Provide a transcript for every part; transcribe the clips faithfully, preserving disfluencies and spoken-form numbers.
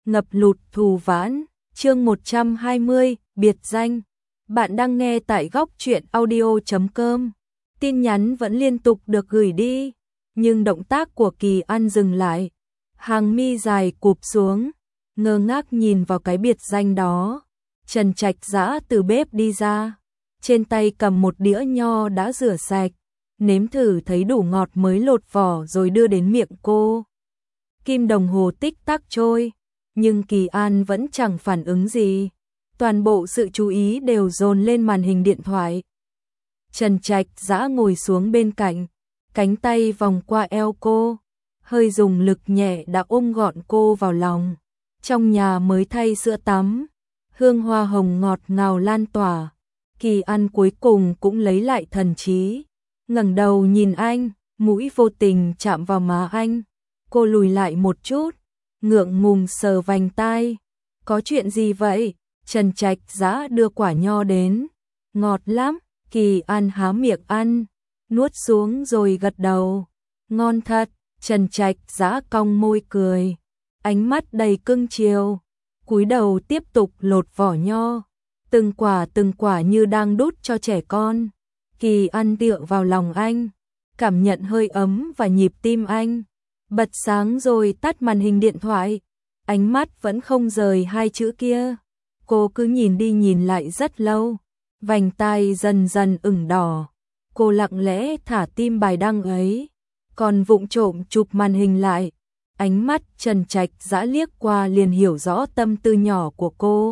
ngập lụt thù vãn, chương một trăm hai mươi, biệt danh. Bạn đang nghe tại góc truyện audio chấm com. Tin nhắn vẫn liên tục được gửi đi, nhưng động tác của Kỳ An dừng lại. Hàng mi dài cụp xuống, ngơ ngác nhìn vào cái biệt danh đó. Trần Trạch Dã từ bếp đi ra, trên tay cầm một đĩa nho đã rửa sạch, nếm thử thấy đủ ngọt mới lột vỏ rồi đưa đến miệng cô. Kim đồng hồ tích tắc trôi, nhưng Kỳ An vẫn chẳng phản ứng gì. Toàn bộ sự chú ý đều dồn lên màn hình điện thoại. Trần Trạch Dã ngồi xuống bên cạnh, cánh tay vòng qua eo cô, hơi dùng lực nhẹ đã ôm gọn cô vào lòng. Trong nhà mới thay sữa tắm, hương hoa hồng ngọt ngào lan tỏa. Kỳ An cuối cùng cũng lấy lại thần trí, ngẩng đầu nhìn anh, mũi vô tình chạm vào má anh. Cô lùi lại một chút, ngượng ngùng sờ vành tai. Có chuyện gì vậy? Trần Trạch Dã đưa quả nho đến. Ngọt lắm. Kỳ An há miệng ăn, nuốt xuống rồi gật đầu. Ngon thật. Trần Trạch Dã cong môi cười, ánh mắt đầy cưng chiều, cúi đầu tiếp tục lột vỏ nho, từng quả từng quả như đang đút cho trẻ con. Kỳ An tựa vào lòng anh, cảm nhận hơi ấm và nhịp tim anh. Bật sáng rồi tắt màn hình điện thoại, ánh mắt vẫn không rời hai chữ kia. Cô cứ nhìn đi nhìn lại rất lâu, vành tai dần dần ửng đỏ. Cô lặng lẽ thả tim bài đăng ấy, còn vụng trộm chụp màn hình lại. Ánh mắt Trần Trạch Dã liếc qua liền hiểu rõ tâm tư nhỏ của cô.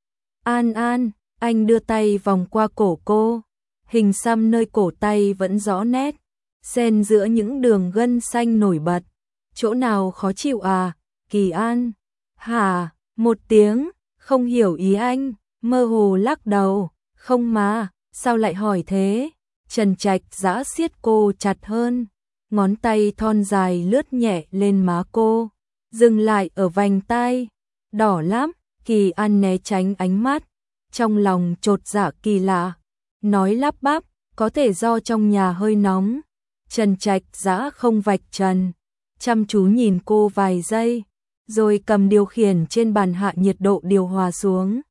An An, anh đưa tay vòng qua cổ cô, hình xăm nơi cổ tay vẫn rõ nét, xen giữa những đường gân xanh nổi bật. Chỗ nào khó chịu à? Kỳ An. Hả? Một tiếng, không hiểu ý anh, mơ hồ lắc đầu. Không mà, sao lại hỏi thế? Trần Trạch Dã siết cô chặt hơn, ngón tay thon dài lướt nhẹ lên má cô, dừng lại ở vành tai. Đỏ lắm. Kỳ An né tránh ánh mắt, trong lòng chột dạ kỳ lạ, nói lắp bắp, có thể do trong nhà hơi nóng. Trần Trạch Dã không vạch trần, chăm chú nhìn cô vài giây, rồi cầm điều khiển trên bàn hạ nhiệt độ điều hòa xuống.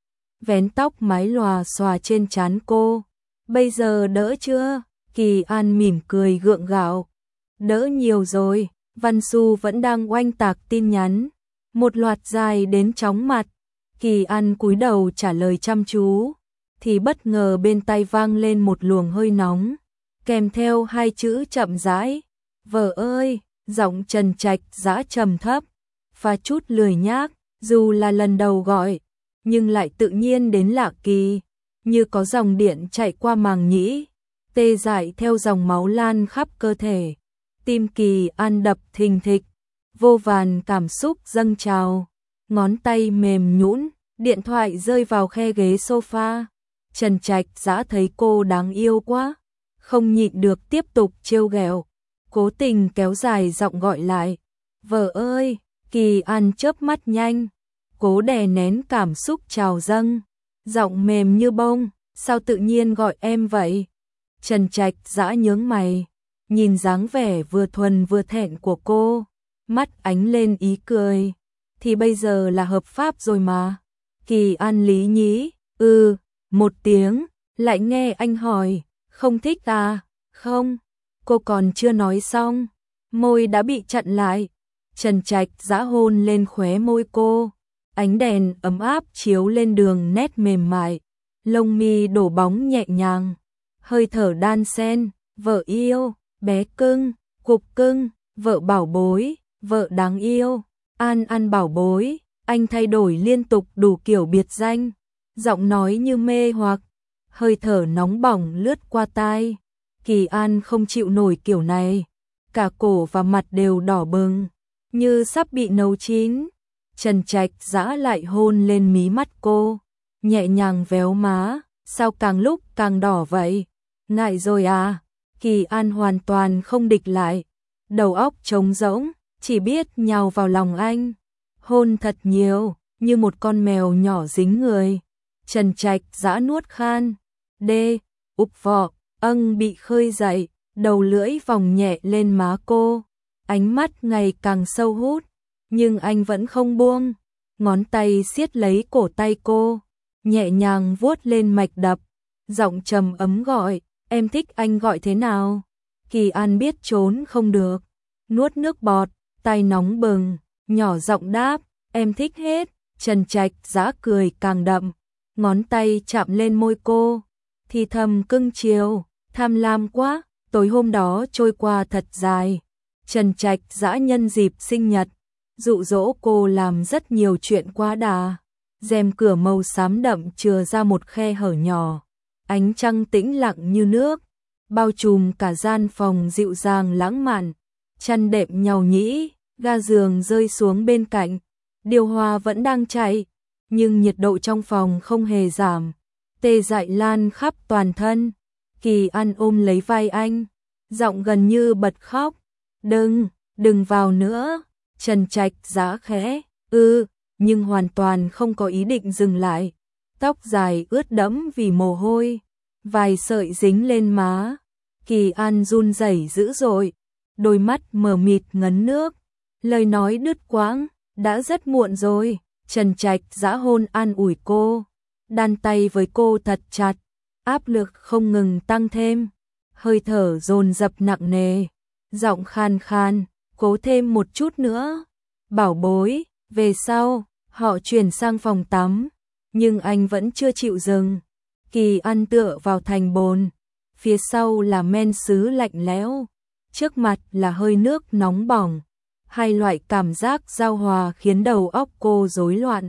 Vén tóc mái lòa xòa trên trán cô. Bây giờ đỡ chưa? Kỳ An mỉm cười gượng gạo. Đỡ nhiều rồi. Văn Xu vẫn đang oanh tạc tin nhắn, một loạt dài đến chóng mặt. Kỳ An cúi đầu trả lời chăm chú, thì bất ngờ bên tai vang lên một luồng hơi nóng, kèm theo hai chữ chậm rãi. Vợ ơi. Giọng Trần Trạch Dã trầm thấp, pha chút lười nhác, dù là lần đầu gọi, nhưng lại tự nhiên đến lạ kỳ, như có dòng điện chạy qua màng nhĩ, tê dại theo dòng máu lan khắp cơ thể. Tim Kỳ An đập thình thịch, vô vàn cảm xúc dâng trào, ngón tay mềm nhũn, điện thoại rơi vào khe ghế sofa. Trần Trạch Dã thấy cô đáng yêu quá, không nhịn được tiếp tục trêu ghẹo, cố tình kéo dài giọng gọi lại. Vợ ơi. Kỳ An chớp mắt nhanh, cố đè nén cảm xúc trào dâng, giọng mềm như bông. Sao tự nhiên gọi em vậy? Trần Trạch Dã nhướng mày, nhìn dáng vẻ vừa thuần vừa thẹn của cô, mắt ánh lên ý cười. Thì bây giờ là hợp pháp rồi mà. Kỳ An lý nhí, ừ, một tiếng, lại nghe anh hỏi, không thích à? Không. Cô còn chưa nói xong, môi đã bị chặn lại. Trần Trạch Dã hôn lên khóe môi cô, ánh đèn ấm áp chiếu lên đường nét mềm mại, lông mi đổ bóng nhẹ nhàng, hơi thở đan xen. Vợ yêu, bé cưng, cục cưng, vợ bảo bối, vợ đáng yêu, An An bảo bối. Anh thay đổi liên tục đủ kiểu biệt danh, giọng nói như mê hoặc, hơi thở nóng bỏng lướt qua tai. Kỳ An không chịu nổi kiểu này, cả cổ và mặt đều đỏ bừng, như sắp bị nấu chín. Trần Trạch Dã lại hôn lên mí mắt cô, nhẹ nhàng véo má. Sao càng lúc càng đỏ vậy? Ngại rồi à? Kỳ An hoàn toàn không địch lại, đầu óc trống rỗng, chỉ biết nhào vào lòng anh, hôn thật nhiều, như một con mèo nhỏ dính người. Trần Trạch Dã nuốt khan, đê, úp vọ, âng bị khơi dậy, đầu lưỡi vòng nhẹ lên má cô, ánh mắt ngày càng sâu hút, nhưng anh vẫn không buông. ngón tay siết lấy cổ tay cô, nhẹ nhàng vuốt lên mạch đập, giọng trầm ấm gọi, em thích anh gọi thế nào? Kỳ An biết trốn không được, nuốt nước bọt, tay nóng bừng, nhỏ giọng đáp, em thích hết. Trần Trạch Dã cười càng đậm, ngón tay chạm lên môi cô, thì thầm cưng chiều, tham lam quá. Tối hôm đó trôi qua thật dài. Trần Trạch Dã nhân dịp sinh nhật, dụ dỗ cô làm rất nhiều chuyện quá đà. Rèm cửa màu xám đậm chừa ra một khe hở nhỏ, ánh trăng tĩnh lặng như nước, bao trùm cả gian phòng dịu dàng lãng mạn. Chăn đệm nhàu nhĩ, ga giường rơi xuống bên cạnh, điều hòa vẫn đang chạy, nhưng nhiệt độ trong phòng không hề giảm, tê dại lan khắp toàn thân. Kỳ An ôm lấy vai anh, giọng gần như bật khóc, đừng, đừng vào nữa. Trần Trạch Dã khẽ, ư, nhưng hoàn toàn không có ý định dừng lại. Tóc dài ướt đẫm vì mồ hôi, vài sợi dính lên má. Kỳ An run rẩy dữ dội, đôi mắt mờ mịt ngấn nước, lời nói đứt quãng, đã rất muộn rồi. Trần Trạch Dã hôn an ủi cô, đan tay với cô thật chặt, áp lực không ngừng tăng thêm, hơi thở dồn dập nặng nề, giọng khan khan, cố thêm một chút nữa. Bảo bối. Về sau, họ chuyển sang phòng tắm, nhưng anh vẫn chưa chịu dừng. Kỳ An tựa vào thành bồn, phía sau là men sứ lạnh lẽo, trước mặt là hơi nước nóng bỏng. Hai loại cảm giác giao hòa khiến đầu óc cô rối loạn.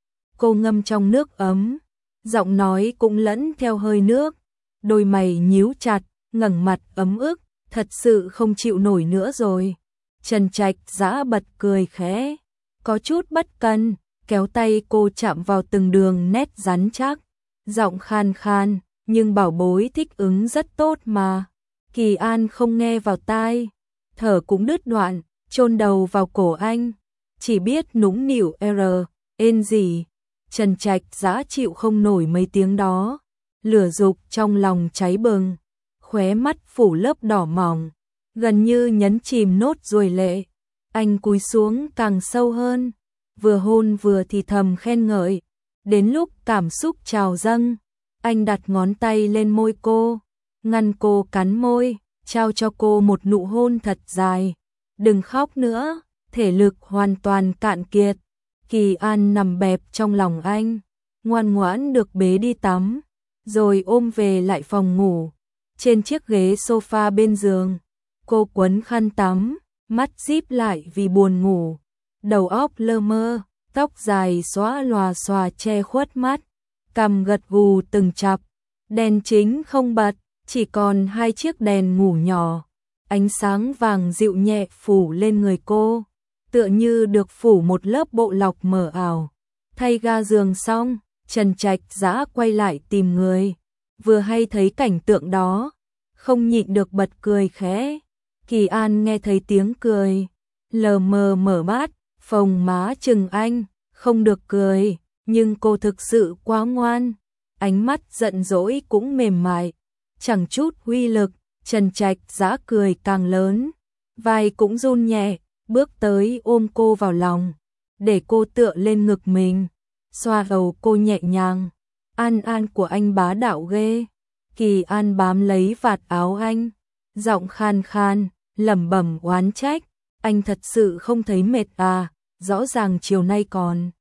Cô ngâm trong nước ấm, giọng nói cũng lẫn theo hơi nước, đôi mày nhíu chặt, ngẩng mặt ấm ức, thật sự không chịu nổi nữa rồi. Trần Trạch Dã bật cười khẽ, có chút bất cần, kéo tay cô chạm vào từng đường nét rắn chắc, giọng khan khan, nhưng bảo bối thích ứng rất tốt mà. Kỳ An không nghe vào tai, thở cũng đứt đoạn, chôn đầu vào cổ anh, chỉ biết nũng nịu r, ên gì. Trần Trạch Dã chịu không nổi mấy tiếng đó, lửa dục trong lòng cháy bừng, khóe mắt phủ lớp đỏ mỏng, gần như nhấn chìm nốt ruồi lệ. Anh cúi xuống càng sâu hơn, vừa hôn vừa thì thầm khen ngợi. Đến lúc cảm xúc trào dâng, anh đặt ngón tay lên môi cô, ngăn cô cắn môi, trao cho cô một nụ hôn thật dài. Đừng khóc nữa, thể lực hoàn toàn cạn kiệt. Kỳ An nằm bẹp trong lòng anh, ngoan ngoãn được bế đi tắm, rồi ôm về lại phòng ngủ. Trên chiếc ghế sofa bên giường, cô quấn khăn tắm, mắt díp lại vì buồn ngủ, đầu óc lơ mơ, tóc dài xõa lòa xòa che khuất mắt, cằm gật gù từng chập, đèn chính không bật, chỉ còn hai chiếc đèn ngủ nhỏ, ánh sáng vàng dịu nhẹ phủ lên người cô, tựa như được phủ một lớp bộ lọc mờ ảo. Thay ga giường xong, Trần Trạch Dã quay lại tìm người, vừa hay thấy cảnh tượng đó, không nhịn được bật cười khẽ. Kỳ An nghe thấy tiếng cười, lờ mờ mở mắt, phồng má chừng anh, không được cười, nhưng cô thực sự quá ngoan, ánh mắt giận dỗi cũng mềm mại, chẳng chút uy lực. Trần Trạch Dã cười càng lớn, vai cũng run nhẹ, bước tới ôm cô vào lòng, để cô tựa lên ngực mình, xoa đầu cô nhẹ nhàng. An An của anh bá đạo ghê. Kỳ An bám lấy vạt áo anh, giọng khan khan, lẩm bẩm oán trách, anh thật sự không thấy mệt à, rõ ràng chiều nay còn.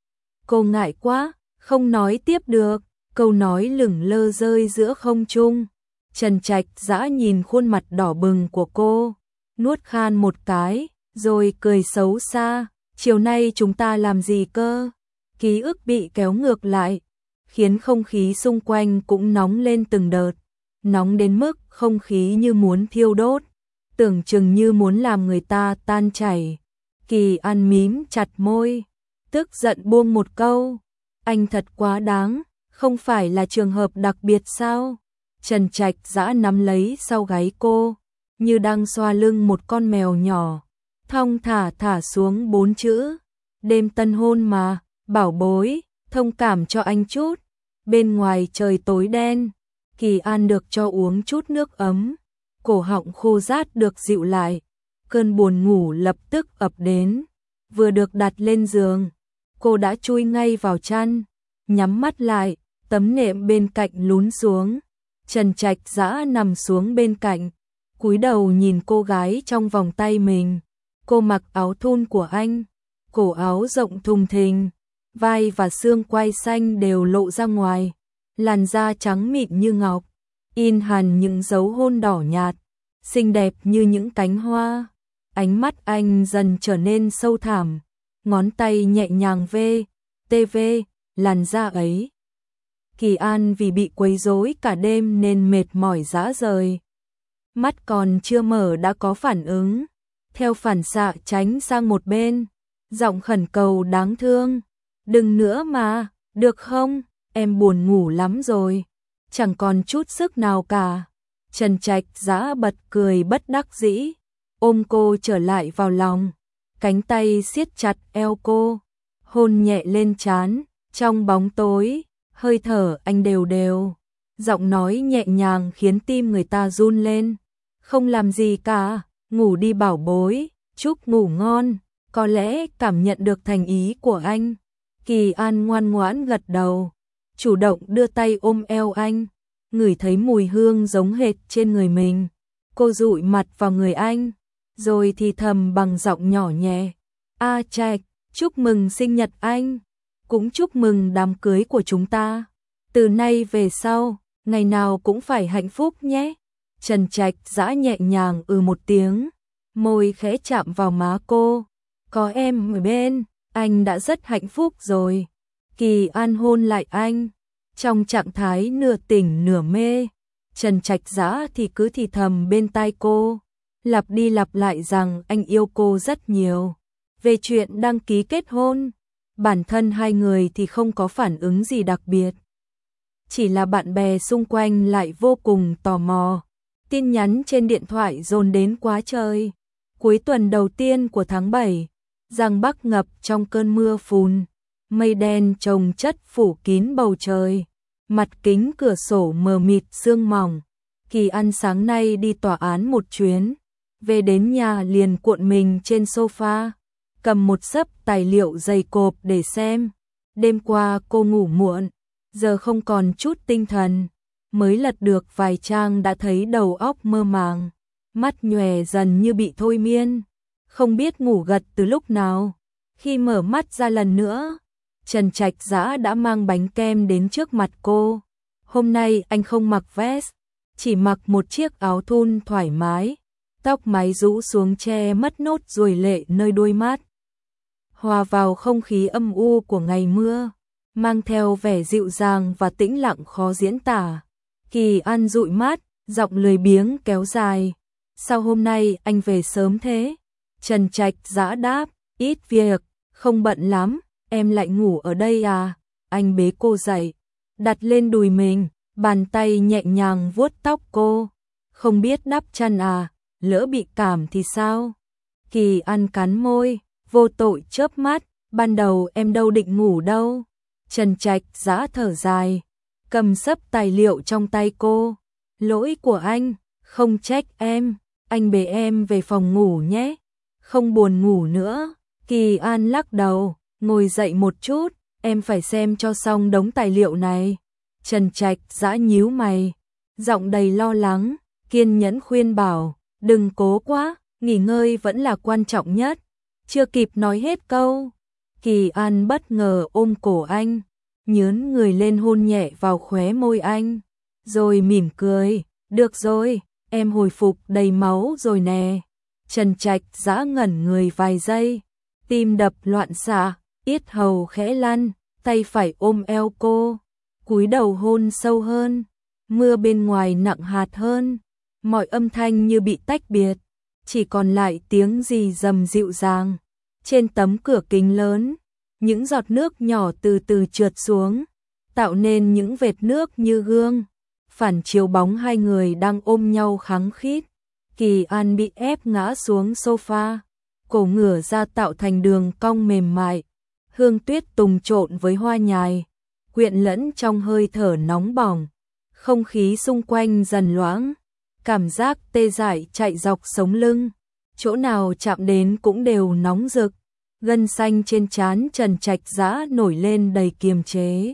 Cô ngại quá, không nói tiếp được, câu nói lửng lơ rơi giữa không trung. Trần Trạch Dã nhìn khuôn mặt đỏ bừng của cô, nuốt khan một cái, rồi cười xấu xa, chiều nay chúng ta làm gì cơ? Ký ức bị kéo ngược lại, khiến không khí xung quanh cũng nóng lên từng đợt, nóng đến mức không khí như muốn thiêu đốt, tưởng chừng như muốn làm người ta tan chảy. Kỳ An mím chặt môi, tức giận buông một câu, anh thật quá đáng, không phải là trường hợp đặc biệt sao? Trần Trạch Dã nắm lấy sau gáy cô, như đang xoa lưng một con mèo nhỏ, thong thả thả xuống bốn chữ, đêm tân hôn mà, bảo bối, thông cảm cho anh chút. Bên ngoài trời tối đen, Kỳ An được cho uống chút nước ấm, cổ họng khô rát được dịu lại, cơn buồn ngủ lập tức ập đến, vừa được đặt lên giường, cô đã chui ngay vào chăn, nhắm mắt lại, tấm nệm bên cạnh lún xuống. Trần Trạch Dã nằm xuống bên cạnh, cúi đầu nhìn cô gái trong vòng tay mình. Cô mặc áo thun của anh, cổ áo rộng thùng thình, vai và xương quai xanh đều lộ ra ngoài, làn da trắng mịn như ngọc, in hằn những dấu hôn đỏ nhạt, xinh đẹp như những cánh hoa. Ánh mắt anh dần trở nên sâu thẳm, ngón tay nhẹ nhàng vê, tê vê, làn da ấy. Kỳ An vì bị quấy rối cả đêm nên mệt mỏi rã rời. Mắt còn chưa mở đã có phản ứng, theo phản xạ tránh sang một bên, giọng khẩn cầu đáng thương. Đừng nữa mà, được không? Em buồn ngủ lắm rồi, chẳng còn chút sức nào cả. Trần Trạch Dã bật cười bất đắc dĩ, ôm cô trở lại vào lòng, cánh tay siết chặt eo cô, hôn nhẹ lên trán. Trong bóng tối, hơi thở anh đều đều, giọng nói nhẹ nhàng khiến tim người ta run lên. Không làm gì cả, ngủ đi bảo bối, chúc ngủ ngon. Có lẽ cảm nhận được thành ý của anh, Kỳ An ngoan ngoãn gật đầu, chủ động đưa tay ôm eo anh, ngửi thấy mùi hương giống hệt trên người mình. Cô dụi mặt vào người anh, rồi thì thầm bằng giọng nhỏ nhẹ, A Trạch, chúc mừng sinh nhật anh, cũng chúc mừng đám cưới của chúng ta. Từ nay về sau, ngày nào cũng phải hạnh phúc nhé. Trần Trạch Dã nhẹ nhàng ừ một tiếng, môi khẽ chạm vào má cô. Có em ở bên, anh đã rất hạnh phúc rồi. Kỳ An hôn lại anh, trong trạng thái nửa tỉnh nửa mê. Trần Trạch Dã thì cứ thì thầm bên tai cô, lặp đi lặp lại rằng anh yêu cô rất nhiều. Về chuyện đăng ký kết hôn, bản thân hai người thì không có phản ứng gì đặc biệt. Chỉ là bạn bè xung quanh lại vô cùng tò mò. Tin nhắn trên điện thoại dồn đến quá trời. Cuối tuần đầu tiên của tháng bảy, Giang Bắc ngập trong cơn mưa phùn, mây đen chồng chất phủ kín bầu trời, mặt kính cửa sổ mờ mịt sương mỏng. Kỳ An sáng nay đi tòa án một chuyến, về đến nhà liền cuộn mình trên sofa, cầm một xấp tài liệu dày cộp để xem. Đêm qua cô ngủ muộn, giờ không còn chút tinh thần, mới lật được vài trang đã thấy đầu óc mơ màng, mắt nhòe dần như bị thôi miên, không biết ngủ gật từ lúc nào. Khi mở mắt ra lần nữa, Trần Trạch Dã đã mang bánh kem đến trước mặt cô. Hôm nay anh không mặc vest, chỉ mặc một chiếc áo thun thoải mái, tóc mái rũ xuống che mất nốt ruồi lệ nơi đôi mắt. Hòa vào không khí âm u của ngày mưa, mang theo vẻ dịu dàng và tĩnh lặng khó diễn tả. Kỳ An dụi mắt, giọng lười biếng kéo dài. Sao hôm nay anh về sớm thế? Trần Trạch Dã đáp, ít việc, không bận lắm, em lại ngủ ở đây à? Anh bế cô dậy, đặt lên đùi mình, bàn tay nhẹ nhàng vuốt tóc cô. Không biết đắp chăn à, lỡ bị cảm thì sao? Kỳ An cắn môi, vô tội chớp mắt, ban đầu em đâu định ngủ đâu. Trần Trạch Dã thở dài, cầm xấp tài liệu trong tay cô. Lỗi của anh, không trách em, anh bế em về phòng ngủ nhé. Không buồn ngủ nữa. Kỳ An lắc đầu, ngồi dậy một chút, em phải xem cho xong đống tài liệu này. Trần Trạch Dã nhíu mày, giọng đầy lo lắng, kiên nhẫn khuyên bảo, đừng cố quá, nghỉ ngơi vẫn là quan trọng nhất. Chưa kịp nói hết câu, Kỳ An bất ngờ ôm cổ anh, nhớn người lên hôn nhẹ vào khóe môi anh, rồi mỉm cười, được rồi, em hồi phục đầy máu rồi nè. Trần Trạch Dã ngẩn người vài giây, tim đập loạn xạ, yết hầu khẽ lăn, tay phải ôm eo cô, cúi đầu hôn sâu hơn. Mưa bên ngoài nặng hạt hơn, mọi âm thanh như bị tách biệt, chỉ còn lại tiếng rì rầm dịu dàng. Trên tấm cửa kính lớn, những giọt nước nhỏ từ từ trượt xuống, tạo nên những vệt nước như gương, phản chiếu bóng hai người đang ôm nhau khăng khít. Kỳ An bị ép ngã xuống sofa, cổ ngửa ra tạo thành đường cong mềm mại, hương tuyết tùng trộn với hoa nhài, quyện lẫn trong hơi thở nóng bỏng. Không khí xung quanh dần loãng, cảm giác tê dại chạy dọc sống lưng, chỗ nào chạm đến cũng đều nóng rực. gân xanh trên trán Trần Trạch Dã nổi lên đầy kiềm chế.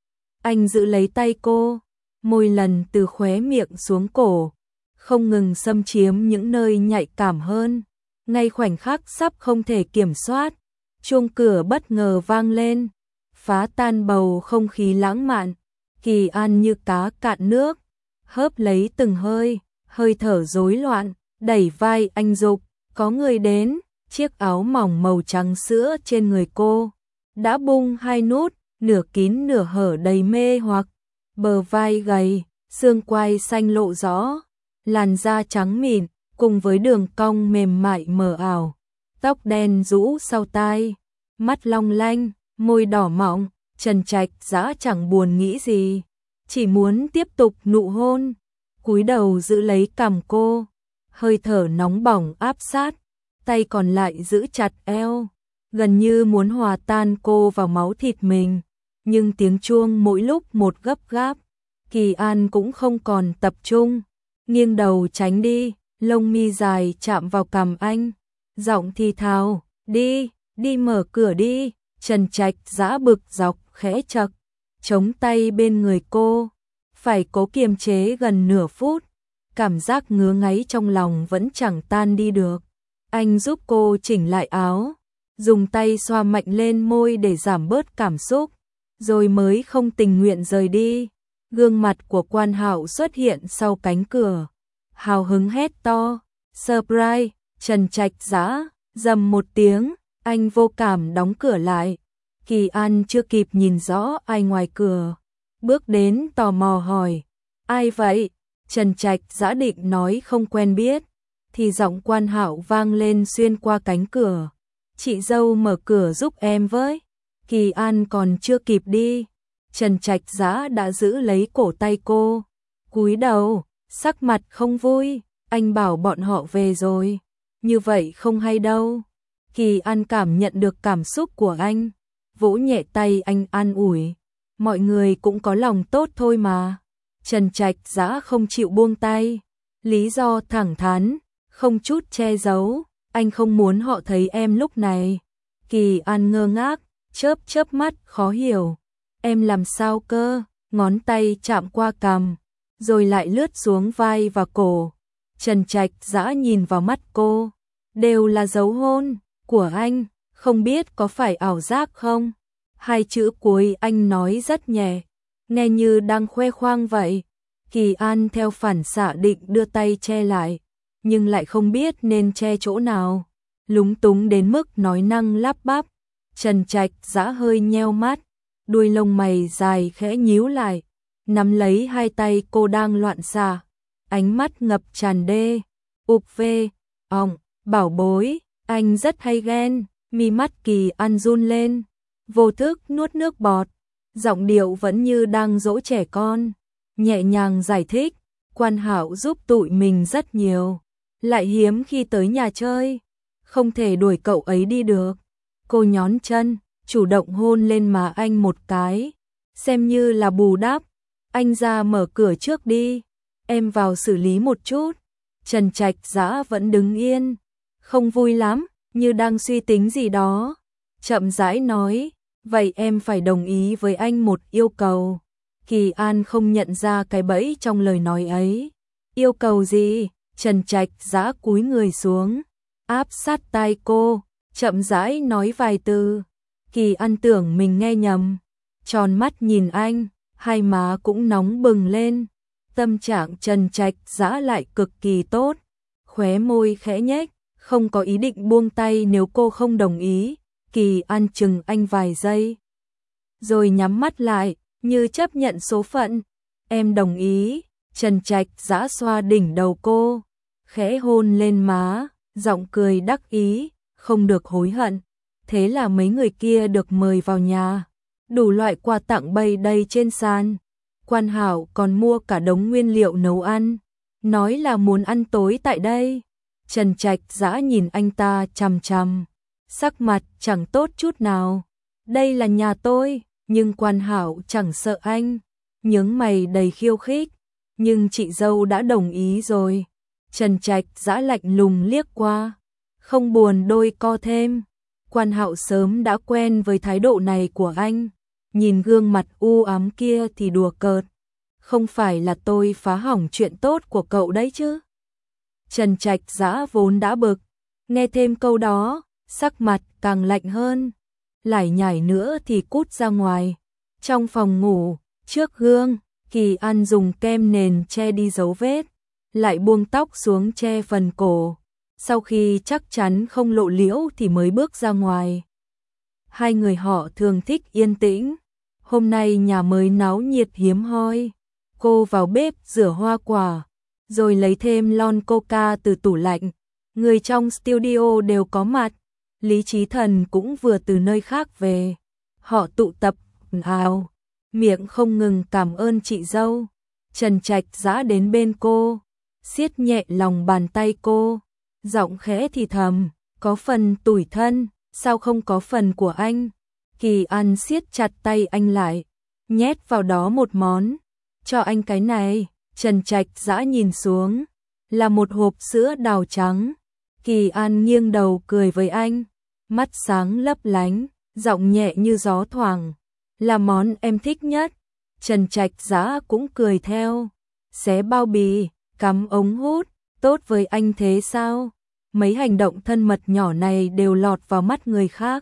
Anh giữ lấy tay cô, môi lần từ khóe miệng xuống cổ, không ngừng xâm chiếm những nơi nhạy cảm hơn. Ngay khoảnh khắc sắp không thể kiểm soát, chuông cửa bất ngờ vang lên, phá tan bầu không khí lãng mạn. Kỳ An như cá cạn nước, hớp lấy từng hơi, hơi thở rối loạn, đẩy vai anh dục, có người đến. Chiếc áo mỏng màu trắng sữa trên người cô đã bung hai nút, nửa kín nửa hở đầy mê hoặc, bờ vai gầy, xương quai xanh lộ rõ, làn da trắng mịn cùng với đường cong mềm mại mờ ảo, tóc đen rũ sau tai, mắt long lanh, môi đỏ mọng. Trần Trạch Dã chẳng buồn nghĩ gì, chỉ muốn tiếp tục nụ hôn, cúi đầu giữ lấy cằm cô, hơi thở nóng bỏng áp sát, tay còn lại giữ chặt eo, gần như muốn hòa tan cô vào máu thịt mình. Nhưng tiếng chuông mỗi lúc một gấp gáp, Kỳ An cũng không còn tập trung, nghiêng đầu tránh đi, lông mi dài chạm vào cằm anh, giọng thì thào, đi, đi mở cửa đi. Trần Trạch Dã bực dọc khẽ chậc, chống tay bên người cô, phải cố kiềm chế gần nửa phút, cảm giác ngứa ngáy trong lòng vẫn chẳng tan đi được. Anh giúp cô chỉnh lại áo, dùng tay xoa mạnh lên môi để giảm bớt cảm xúc, rồi mới không tình nguyện rời đi. Gương mặt của Quan Hạo xuất hiện sau cánh cửa, hào hứng hét to, surprise. Trần Trạch Dã rầm một tiếng, anh vô cảm đóng cửa lại. Kỳ An chưa kịp nhìn rõ ai ngoài cửa, bước đến tò mò hỏi, ai vậy? Trần Trạch Dã định nói không quen biết, thì giọng Quan Hạo vang lên xuyên qua cánh cửa, chị dâu mở cửa giúp em với. Kỳ An còn chưa kịp đi, Trần Trạch Dã đã giữ lấy cổ tay cô, cúi đầu, sắc mặt không vui, anh bảo bọn họ về rồi, như vậy không hay đâu. Kỳ An cảm nhận được cảm xúc của anh, vỗ nhẹ tay anh an ủi, mọi người cũng có lòng tốt thôi mà. Trần Trạch Dã không chịu buông tay, lý do thẳng thắn, không chút che giấu, anh không muốn họ thấy em lúc này. Kỳ An ngơ ngác, chớp chớp mắt khó hiểu, em làm sao cơ? Ngón tay chạm qua cằm, rồi lại lướt xuống vai và cổ. Trần Trạch Dã nhìn vào mắt cô, đều là dấu hôn của anh, không biết có phải ảo giác không? Hai chữ cuối anh nói rất nhẹ, nghe như đang khoe khoang vậy. Kỳ An theo phản xạ định đưa tay che lại, nhưng lại không biết nên che chỗ nào, lúng túng đến mức nói năng lắp bắp. Trần Trạch Dã hơi nheo mắt, đuôi lông mày dài khẽ nhíu lại, nắm lấy hai tay cô đang loạn xạ, ánh mắt ngập tràn đê, ục vê, ọng, bảo bối, anh rất hay ghen. Mi mắt Kỳ An run lên, vô thức nuốt nước bọt, giọng điệu vẫn như đang dỗ trẻ con, nhẹ nhàng giải thích, Quan Hạo giúp tụi mình rất nhiều, lại hiếm khi tới nhà chơi, không thể đuổi cậu ấy đi được. Cô nhón chân, chủ động hôn lên má anh một cái, xem như là bù đắp. Anh ra mở cửa trước đi, em vào xử lý một chút. Trần Trạch Dã vẫn đứng yên, không vui lắm, như đang suy tính gì đó, chậm rãi nói, vậy em phải đồng ý với anh một yêu cầu. Kỳ An không nhận ra cái bẫy trong lời nói ấy. Yêu cầu gì? Trần Trạch Dã cúi người xuống, áp sát tai cô, chậm rãi nói vài từ. Kỳ An tưởng mình nghe nhầm, tròn mắt nhìn anh, hai má cũng nóng bừng lên. Tâm trạng Trần Trạch Dã lại cực kỳ tốt, khóe môi khẽ nhếch, không có ý định buông tay nếu cô không đồng ý. Kỳ An chừng anh vài giây, rồi nhắm mắt lại, như chấp nhận số phận. Em đồng ý. Trần Trạch Dã xoa đỉnh đầu cô, khẽ hôn lên má, giọng cười đắc ý, không được hối hận. Thế là mấy người kia được mời vào nhà, đủ loại quà tặng bày đầy trên sàn. Quan Hạo còn mua cả đống nguyên liệu nấu ăn, nói là muốn ăn tối tại đây. Trần Trạch Dã nhìn anh ta chằm chằm, sắc mặt chẳng tốt chút nào. Đây là nhà tôi, nhưng Quan Hạo chẳng sợ anh, nhướng mày đầy khiêu khích. Nhưng chị dâu đã đồng ý rồi. Trần Trạch Dã lạnh lùng liếc qua, không buồn đôi co thêm. Quan Hạo sớm đã quen với thái độ này của anh, nhìn gương mặt u ám kia thì đùa cợt. Không phải là tôi phá hỏng chuyện tốt của cậu đấy chứ? Trần Trạch Dã vốn đã bực, nghe thêm câu đó, sắc mặt càng lạnh hơn. Lải nhải nữa thì cút ra ngoài. Trong phòng ngủ, trước gương, Kỳ An dùng kem nền che đi dấu vết, lại buông tóc xuống che phần cổ. Sau khi chắc chắn không lộ liễu thì mới bước ra ngoài. Hai người họ thường thích yên tĩnh. Hôm nay nhà mới náo nhiệt hiếm hoi. Cô vào bếp rửa hoa quả, rồi lấy thêm lon coca từ tủ lạnh. Người trong studio đều có mặt. Lý Chí Thần cũng vừa từ nơi khác về. Họ tụ tập ào, miệng không ngừng cảm ơn chị dâu. Trần Trạch Dã đến bên cô, siết nhẹ lòng bàn tay cô, giọng khẽ thì thầm, có phần tủi thân, sao không có phần của anh? Kỳ An siết chặt tay anh lại, nhét vào đó một món, cho anh cái này. Trần Trạch Dã nhìn xuống, là một hộp sữa đào trắng. Kỳ An nghiêng đầu cười với anh, mắt sáng lấp lánh, giọng nhẹ như gió thoảng, là món em thích nhất. Trần Trạch Dã cũng cười theo, xé bao bì, cắm ống hút, tốt với anh thế sao? Mấy hành động thân mật nhỏ này đều lọt vào mắt người khác.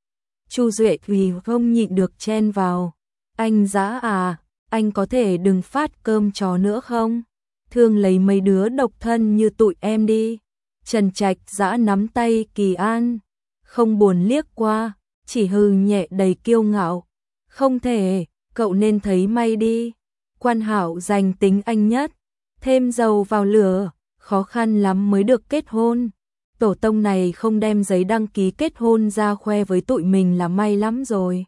Chu Duệ vì không nhịn được chen vào, anh Dã à, anh có thể đừng phát cơm chó nữa không? Thương lấy mấy đứa độc thân như tụi em đi. Trần Trạch Dã nắm tay Kỳ An, không buồn liếc qua, chỉ hừ nhẹ đầy kiêu ngạo. Không thể, cậu nên thấy may đi. Quan Hạo giành tính anh nhất, thêm dầu vào lửa, khó khăn lắm mới được kết hôn. Tổ tông này không đem giấy đăng ký kết hôn ra khoe với tụi mình là may lắm rồi.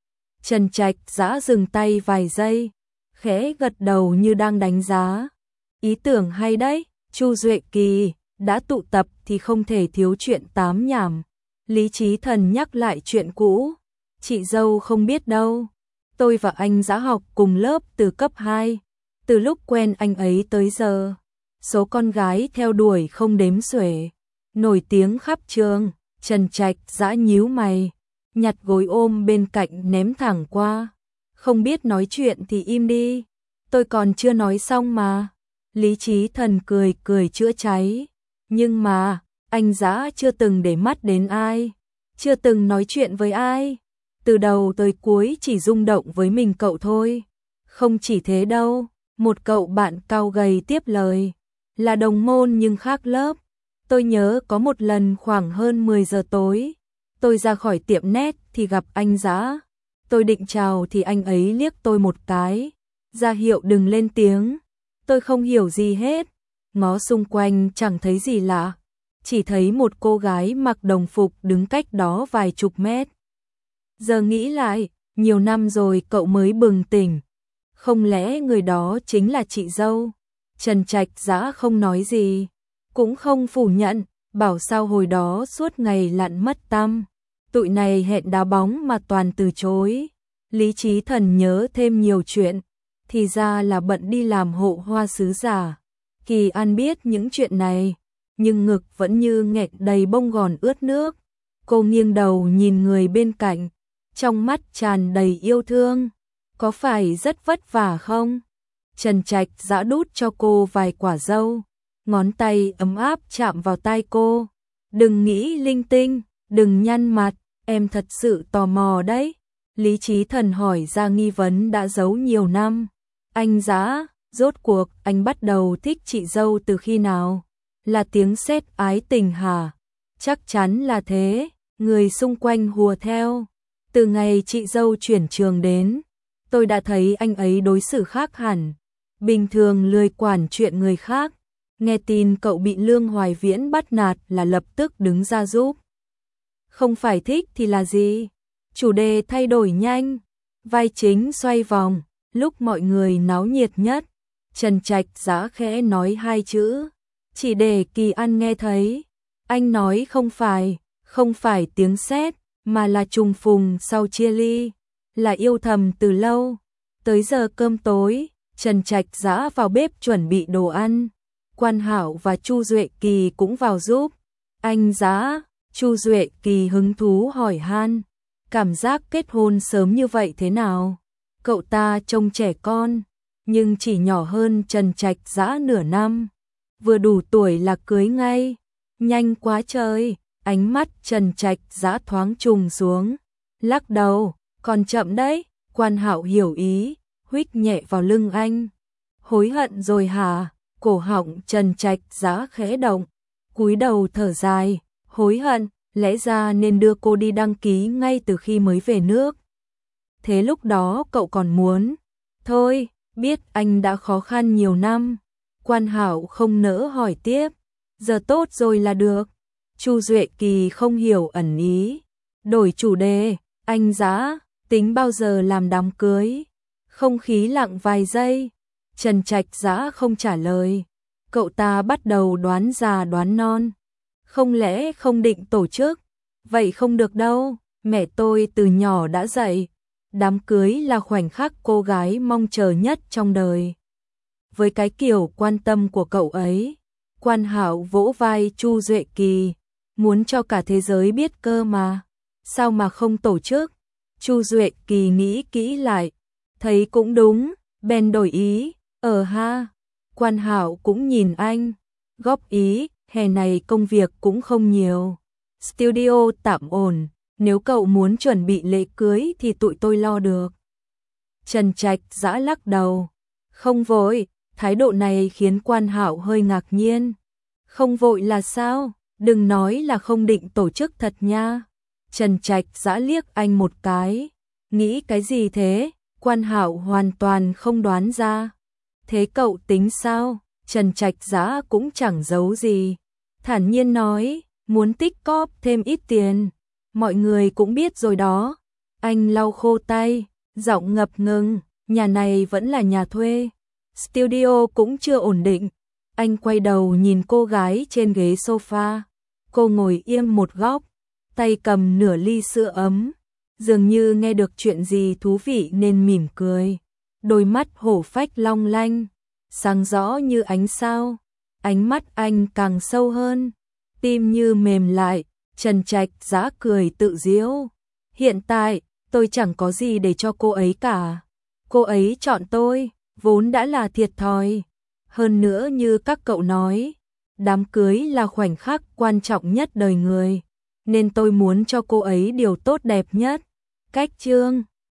Trần Trạch Dã dừng tay vài giây, khẽ gật đầu như đang đánh giá. Ý tưởng hay đấy, Chu Duệ Kỳ, đã tụ tập thì không thể thiếu chuyện tám nhảm. Lý Chí Thần nhắc lại chuyện cũ. Chị dâu không biết đâu, tôi và anh Dã học cùng lớp từ cấp hai. Từ lúc quen anh ấy tới giờ, số con gái theo đuổi không đếm xuể, nổi tiếng khắp trường. Trần Trạch Dã nhíu mày, nhặt gối ôm bên cạnh ném thẳng qua. Không biết nói chuyện thì im đi, tôi còn chưa nói xong mà. Lý Chí Thần cười cười chữa cháy. Nhưng mà, anh Dã chưa từng để mắt đến ai, chưa từng nói chuyện với ai. Từ đầu tới cuối chỉ rung động với mình cậu thôi. Không chỉ thế đâu, một cậu bạn cao gầy tiếp lời, là đồng môn nhưng khác lớp. Tôi nhớ có một lần khoảng hơn mười giờ tối, tôi ra khỏi tiệm nét thì gặp anh Dã. Tôi định chào thì anh ấy liếc tôi một cái, ra hiệu đừng lên tiếng. Tôi không hiểu gì hết, ngó xung quanh chẳng thấy gì lạ, chỉ thấy một cô gái mặc đồng phục đứng cách đó vài chục mét. Giờ nghĩ lại, nhiều năm rồi cậu mới bừng tỉnh. Không lẽ người đó chính là chị dâu? Trần Trạch Dã không nói gì, cũng không phủ nhận, bảo sao hồi đó suốt ngày lặn mất tăm. Tụi này hẹn đá bóng mà toàn từ chối. Lý Chí Thần nhớ thêm nhiều chuyện, thì ra là bận đi làm hộ hoa sứ giả. Kỳ An biết những chuyện này, nhưng ngực vẫn như nghẹn đầy bông gòn ướt nước. Cô nghiêng đầu nhìn người bên cạnh, trong mắt tràn đầy yêu thương. Có phải rất vất vả không? Trần Trạch Dã đút cho cô vài quả dâu, ngón tay ấm áp chạm vào tai cô. Đừng nghĩ linh tinh, đừng nhăn mặt, em thật sự tò mò đấy. Lý Chí Thần hỏi ra nghi vấn đã giấu nhiều năm. Anh Dã, rốt cuộc anh bắt đầu thích chị dâu từ khi nào? Là tiếng sét ái tình hả? Chắc chắn là thế, người xung quanh hùa theo. Từ ngày chị dâu chuyển trường đến, tôi đã thấy anh ấy đối xử khác hẳn. Bình thường lười quản chuyện người khác, nghe tin cậu bị Lương Hoài Viễn bắt nạt là lập tức đứng ra giúp. Không phải thích thì là gì? Chủ đề thay đổi nhanh, vai chính xoay vòng, lúc mọi người náo nhiệt nhất, Trần Trạch Dã khẽ nói hai chữ, chỉ để Kỳ An nghe thấy. Anh nói không phải, không phải tiếng sét, mà là trùng phùng sau chia ly, là yêu thầm từ lâu. Tới giờ cơm tối, Trần Trạch Dã vào bếp chuẩn bị đồ ăn. Quan Hạo và Chu Duệ Kỳ cũng vào giúp. Anh Dã, Chu Duệ Kỳ hứng thú hỏi han, cảm giác kết hôn sớm như vậy thế nào? Cậu ta trông trẻ con, nhưng chỉ nhỏ hơn Trần Trạch Dã nửa năm. Vừa đủ tuổi là cưới ngay, nhanh quá trời. Ánh mắt Trần Trạch Dã thoáng trùng xuống, lắc đầu, còn chậm đấy. Quan Hạo hiểu ý, huých nhẹ vào lưng anh. Hối hận rồi hả? Cổ họng Trần Trạch Dã khẽ động, cúi đầu thở dài, hối hận, lẽ ra nên đưa cô đi đăng ký ngay từ khi mới về nước. Thế lúc đó cậu còn muốn. Thôi, biết anh đã khó khăn nhiều năm. Quan Hạo không nỡ hỏi tiếp, giờ tốt rồi là được. Chu Duệ Kỳ không hiểu ẩn ý, đổi chủ đề, anh Dã, tính bao giờ làm đám cưới? Không khí lặng vài giây, Trần Trạch Dã không trả lời. Cậu ta bắt đầu đoán già đoán non. Không lẽ không định tổ chức? Vậy không được đâu, mẹ tôi từ nhỏ đã dạy, đám cưới là khoảnh khắc cô gái mong chờ nhất trong đời. Với cái kiểu quan tâm của cậu ấy, Quan Hạo vỗ vai Chu Duệ Kỳ, muốn cho cả thế giới biết cơ mà, sao mà không tổ chức? Chu Duệ Kỳ nghĩ kỹ lại, thấy cũng đúng, bèn đổi ý, ờ ha. Quan Hạo cũng nhìn anh, góp ý, hè này công việc cũng không nhiều, studio tạm ổn, nếu cậu muốn chuẩn bị lễ cưới thì tụi tôi lo được. Trần Trạch Dã lắc đầu, không vội. Thái độ này khiến Quan Hạo hơi ngạc nhiên. Không vội là sao? Đừng nói là không định tổ chức thật nha. Trần Trạch Dã liếc anh một cái. Nghĩ cái gì thế? Quan Hạo hoàn toàn không đoán ra. Thế cậu tính sao? Trần Trạch Dã cũng chẳng giấu gì. Thản nhiên nói, muốn tích cóp thêm ít tiền. Mọi người cũng biết rồi đó. Anh lau khô tay, giọng ngập ngừng. Nhà này vẫn là nhà thuê. Studio cũng chưa ổn định. Anh quay đầu nhìn cô gái trên ghế sofa. Cô ngồi im một góc, tay cầm nửa ly sữa ấm, dường như nghe được chuyện gì thú vị nên mỉm cười. Đôi mắt hổ phách long lanh, sáng rõ như ánh sao. Ánh mắt anh càng sâu hơn, tim như mềm lại. Trần Trạch Dã cười tự giễu. Hiện tại, tôi chẳng có gì để cho cô ấy cả. Cô ấy chọn tôi, vốn đã là thiệt thòi. Hơn nữa như các cậu nói, đám cưới là khoảnh khắc quan trọng nhất đời người, nên tôi muốn cho cô ấy điều tốt đẹp nhất. Cách chương